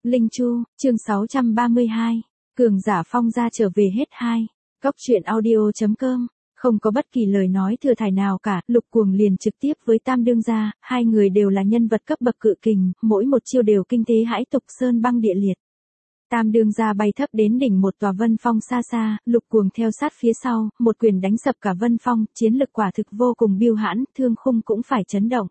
Linh Chu, chương 632. Cường giả Phong gia trở về hết 2. Góc truyện audio.com. Không có bất kỳ lời nói thừa thải nào cả, Lục Cuồng liền trực tiếp với Tam đương gia, hai người đều là nhân vật cấp bậc cự kình, mỗi một chiêu đều kinh thế hãi tục sơn băng địa liệt. Tam đương gia bay thấp đến đỉnh một tòa vân phong xa xa, Lục Cuồng theo sát phía sau, một quyền đánh sập cả vân phong, chiến lực quả thực vô cùng biêu hãn, thương khung cũng phải chấn động.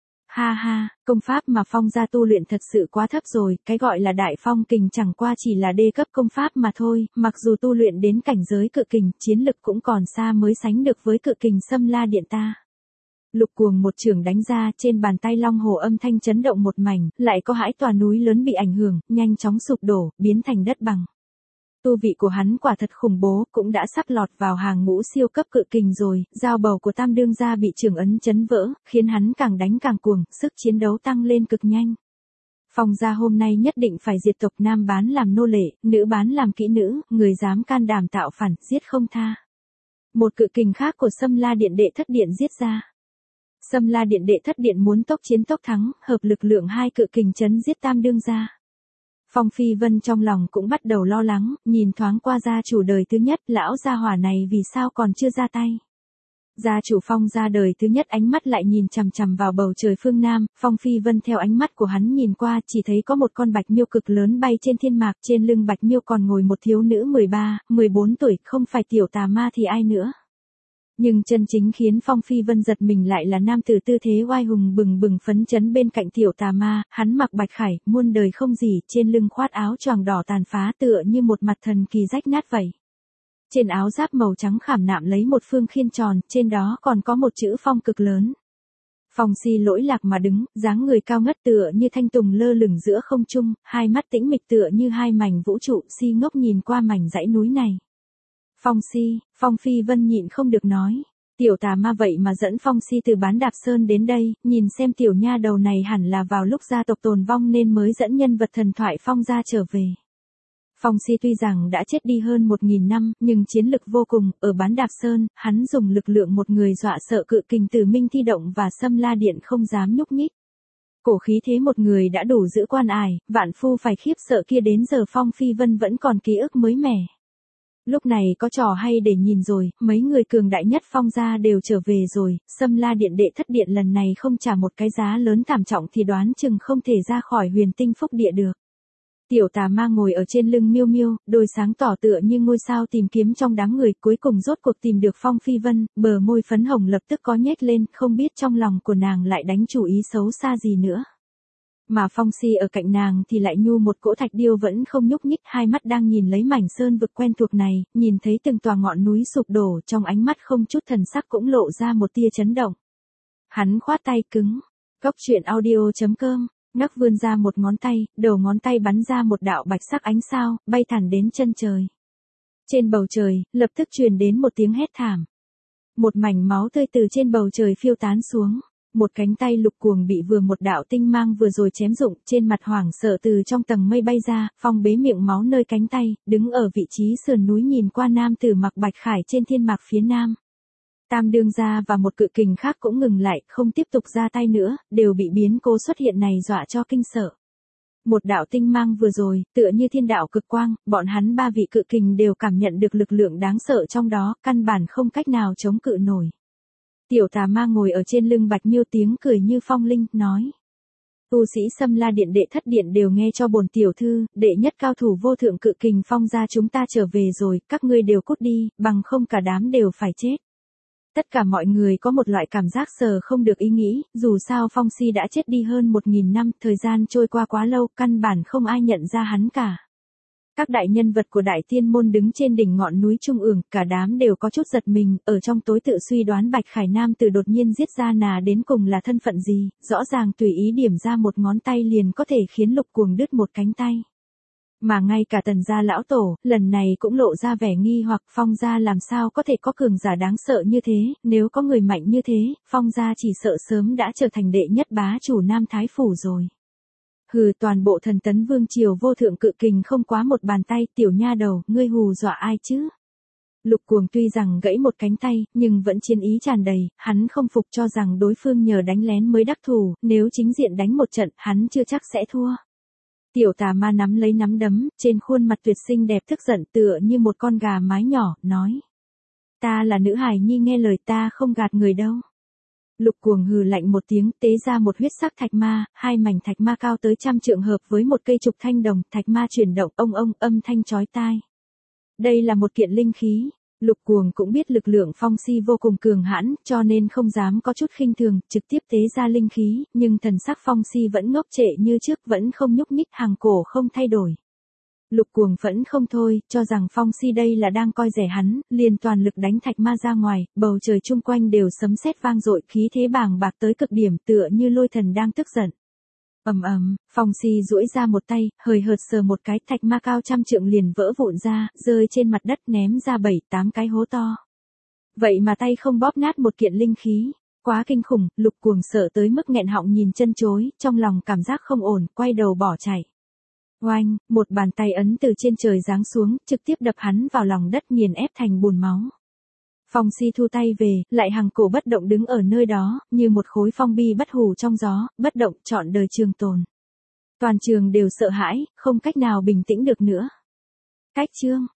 Ha ha, công pháp mà Phong gia tu luyện thật sự quá thấp rồi, cái gọi là đại phong kình chẳng qua chỉ là đê cấp công pháp mà thôi, mặc dù tu luyện đến cảnh giới cự kình, chiến lực cũng còn xa mới sánh được với cự kình Xâm La Điện ta. Lục Cuồng một chưởng đánh ra, trên bàn tay long hồ âm thanh chấn động một mảnh, lại có hãi tòa núi lớn bị ảnh hưởng, nhanh chóng sụp đổ, biến thành đất bằng. Tu vị của hắn quả thật khủng bố, cũng đã sắp lọt vào hàng ngũ siêu cấp cự kình rồi, dao bầu của Tam đương gia bị trưởng ấn chấn vỡ, khiến hắn càng đánh càng cuồng, sức chiến đấu tăng lên cực nhanh. Phong gia hôm nay nhất định phải diệt tộc, nam bán làm nô lệ, nữ bán làm kỹ nữ, người dám can đảm tạo phản, giết không tha. Một cự kình khác của Xâm La Điện đệ thất điện giết ra. Xâm La Điện đệ thất điện muốn tốc chiến tốc thắng, hợp lực lượng hai cự kình chấn giết Tam đương gia. Phong Phi Vân trong lòng cũng bắt đầu lo lắng, nhìn thoáng qua gia chủ đời thứ nhất, lão gia hỏa này vì sao còn chưa ra tay. Gia chủ Phong gia đời thứ nhất ánh mắt lại nhìn chằm chằm vào bầu trời phương Nam, Phong Phi Vân theo ánh mắt của hắn nhìn qua chỉ thấy có một con bạch miêu cực lớn bay trên thiên mạc, trên lưng bạch miêu còn ngồi một thiếu nữ 13, 14 tuổi, không phải tiểu tà ma thì ai nữa. Nhưng chân chính khiến Phong Phi Vân giật mình lại là nam tử tư thế oai hùng bừng bừng phấn chấn bên cạnh tiểu tà ma, hắn mặc bạch khải, muôn đời không gì, trên lưng khoát áo choàng đỏ tàn phá tựa như một mặt thần kỳ rách nát vậy. Trên áo giáp màu trắng khảm nạm lấy một phương khiên tròn, trên đó còn có một chữ Phong cực lớn. Phong Si lỗi lạc mà đứng, dáng người cao ngất tựa như thanh tùng lơ lửng giữa không trung, hai mắt tĩnh mịch tựa như hai mảnh vũ trụ, si ngốc nhìn qua mảnh dãy núi này. Phong Phi Vân nhịn không được nói. Tiểu tà ma vậy mà dẫn Phong Si từ Bán Đạp Sơn đến đây, nhìn xem tiểu nha đầu này hẳn là vào lúc gia tộc tồn vong nên mới dẫn nhân vật thần thoại Phong gia trở về. Phong Si tuy rằng đã chết đi hơn 1000 năm, nhưng chiến lực vô cùng, ở Bán Đạp Sơn, hắn dùng lực lượng một người dọa sợ cự kình Tử Minh Thi Động và Xâm La Điện không dám nhúc nhích. Cổ khí thế một người đã đủ giữ quan ải, vạn phu phải khiếp sợ kia đến giờ Phong Phi Vân vẫn còn ký ức mới mẻ. Lúc này có trò hay để nhìn rồi, mấy người cường đại nhất Phong gia đều trở về rồi, Xâm La Điện đệ thất điện lần này không trả một cái giá lớn thảm trọng thì đoán chừng không thể ra khỏi Huyền Tinh Phúc Địa được. Tiểu tà ma ngồi ở trên lưng miêu miêu, đôi sáng tỏ tựa như ngôi sao tìm kiếm trong đám người, cuối cùng rốt cuộc tìm được Phong Phi Vân, bờ môi phấn hồng lập tức có nhếch lên, không biết trong lòng của nàng lại đánh chủ ý xấu xa gì nữa. Mà Phong Si ở cạnh nàng thì lại nhu một cỗ thạch điêu vẫn không nhúc nhích, hai mắt đang nhìn lấy mảnh sơn vực quen thuộc này, nhìn thấy từng tòa ngọn núi sụp đổ, trong ánh mắt không chút thần sắc cũng lộ ra một tia chấn động. Hắn khoát tay cứng. Góc truyện audio.com. Ngắc vươn ra một ngón tay, đầu ngón tay bắn ra một đạo bạch sắc ánh sao, bay thẳng đến chân trời. Trên bầu trời, lập tức truyền đến một tiếng hét thảm. Một mảnh máu tươi từ trên bầu trời phiêu tán xuống. Một cánh tay Lục Cuồng bị vừa một đạo tinh mang vừa rồi chém rụng, trên mặt hoảng sợ từ trong tầng mây bay ra, Phong bế miệng máu nơi cánh tay, đứng ở vị trí sườn núi nhìn qua nam tử mặc bạch khải trên thiên mạc phía nam. Tam đương gia và một cự kình khác cũng ngừng lại, không tiếp tục ra tay nữa, đều bị biến cố xuất hiện này dọa cho kinh sợ. Một đạo tinh mang vừa rồi, tựa như thiên đạo cực quang, bọn hắn ba vị cự kình đều cảm nhận được lực lượng đáng sợ trong đó, căn bản không cách nào chống cự nổi. Tiểu tà ma ngồi ở trên lưng bạch miêu tiếng cười như phong linh, nói. Tu sĩ Xâm La Điện đệ thất điện đều nghe cho bổn tiểu thư, đệ nhất cao thủ vô thượng cự kình Phong gia chúng ta trở về rồi, các ngươi đều cút đi, bằng không cả đám đều phải chết. Tất cả mọi người có một loại cảm giác sờ không được ý nghĩ, dù sao Phong Si đã chết đi hơn 1000 năm, thời gian trôi qua quá lâu, căn bản không ai nhận ra hắn cả. Các đại nhân vật của Đại Tiên môn đứng trên đỉnh ngọn núi trung ương, cả đám đều có chút giật mình, ở trong tối tự suy đoán Bạch Khải Nam từ đột nhiên giết ra nà đến cùng là thân phận gì, rõ ràng tùy ý điểm ra một ngón tay liền có thể khiến Lục Cuồng đứt một cánh tay. Mà ngay cả Tần gia lão tổ, lần này cũng lộ ra vẻ nghi hoặc Phong gia làm sao có thể có cường giả đáng sợ như thế, nếu có người mạnh như thế, Phong gia chỉ sợ sớm đã trở thành đệ nhất bá chủ Nam Thái Phủ rồi. Hừ, toàn bộ Thần Tấn Vương triều vô thượng cự kình không quá một bàn tay, tiểu nha đầu, ngươi hù dọa ai chứ? Lục Cuồng tuy rằng gãy một cánh tay, nhưng vẫn chiến ý tràn đầy, hắn không phục cho rằng đối phương nhờ đánh lén mới đắc thủ, nếu chính diện đánh một trận, hắn chưa chắc sẽ thua. Tiểu tà ma nắm lấy nắm đấm, trên khuôn mặt tuyệt xinh đẹp tức giận tựa như một con gà mái nhỏ, nói. Ta là nữ hài nhi nghe lời ta không gạt người đâu. Lục Cuồng hừ lạnh một tiếng, tế ra một huyết sắc thạch ma, hai mảnh thạch ma cao tới 100 trượng hợp với một cây trục thanh đồng, thạch ma chuyển động ông âm thanh chói tai. Đây là một kiện linh khí. Lục Cuồng cũng biết lực lượng Phong Si vô cùng cường hãn, cho nên không dám có chút khinh thường, trực tiếp tế ra linh khí, nhưng thần sắc Phong Si vẫn ngốc trệ như trước, vẫn không nhúc nhích, hàng cổ không thay đổi. Lục Cuồng phẫn không thôi, cho rằng Phong Si đây là đang coi rẻ hắn, liền toàn lực đánh thạch ma ra ngoài, bầu trời chung quanh đều sấm sét vang dội, khí thế bàng bạc tới cực điểm, tựa như lôi thần đang tức giận. Phong Si duỗi ra một tay, hời hợt sờ một cái, thạch ma cao 100 trượng liền vỡ vụn ra, rơi trên mặt đất ném ra 7-8 cái hố to. Vậy mà tay không bóp nát một kiện linh khí, quá kinh khủng, Lục Cuồng sợ tới mức nghẹn họng nhìn chân chối, trong lòng cảm giác không ổn, quay đầu bỏ chạy. Oanh, một bàn tay ấn từ trên trời giáng xuống, trực tiếp đập hắn vào lòng đất nghiền ép thành bùn máu. Phong Si thu tay về, lại hàng cổ bất động đứng ở nơi đó, như một khối phong bi bất hủ trong gió, bất động trọn đời trường tồn. Toàn trường đều sợ hãi, không cách nào bình tĩnh được nữa. Cách chương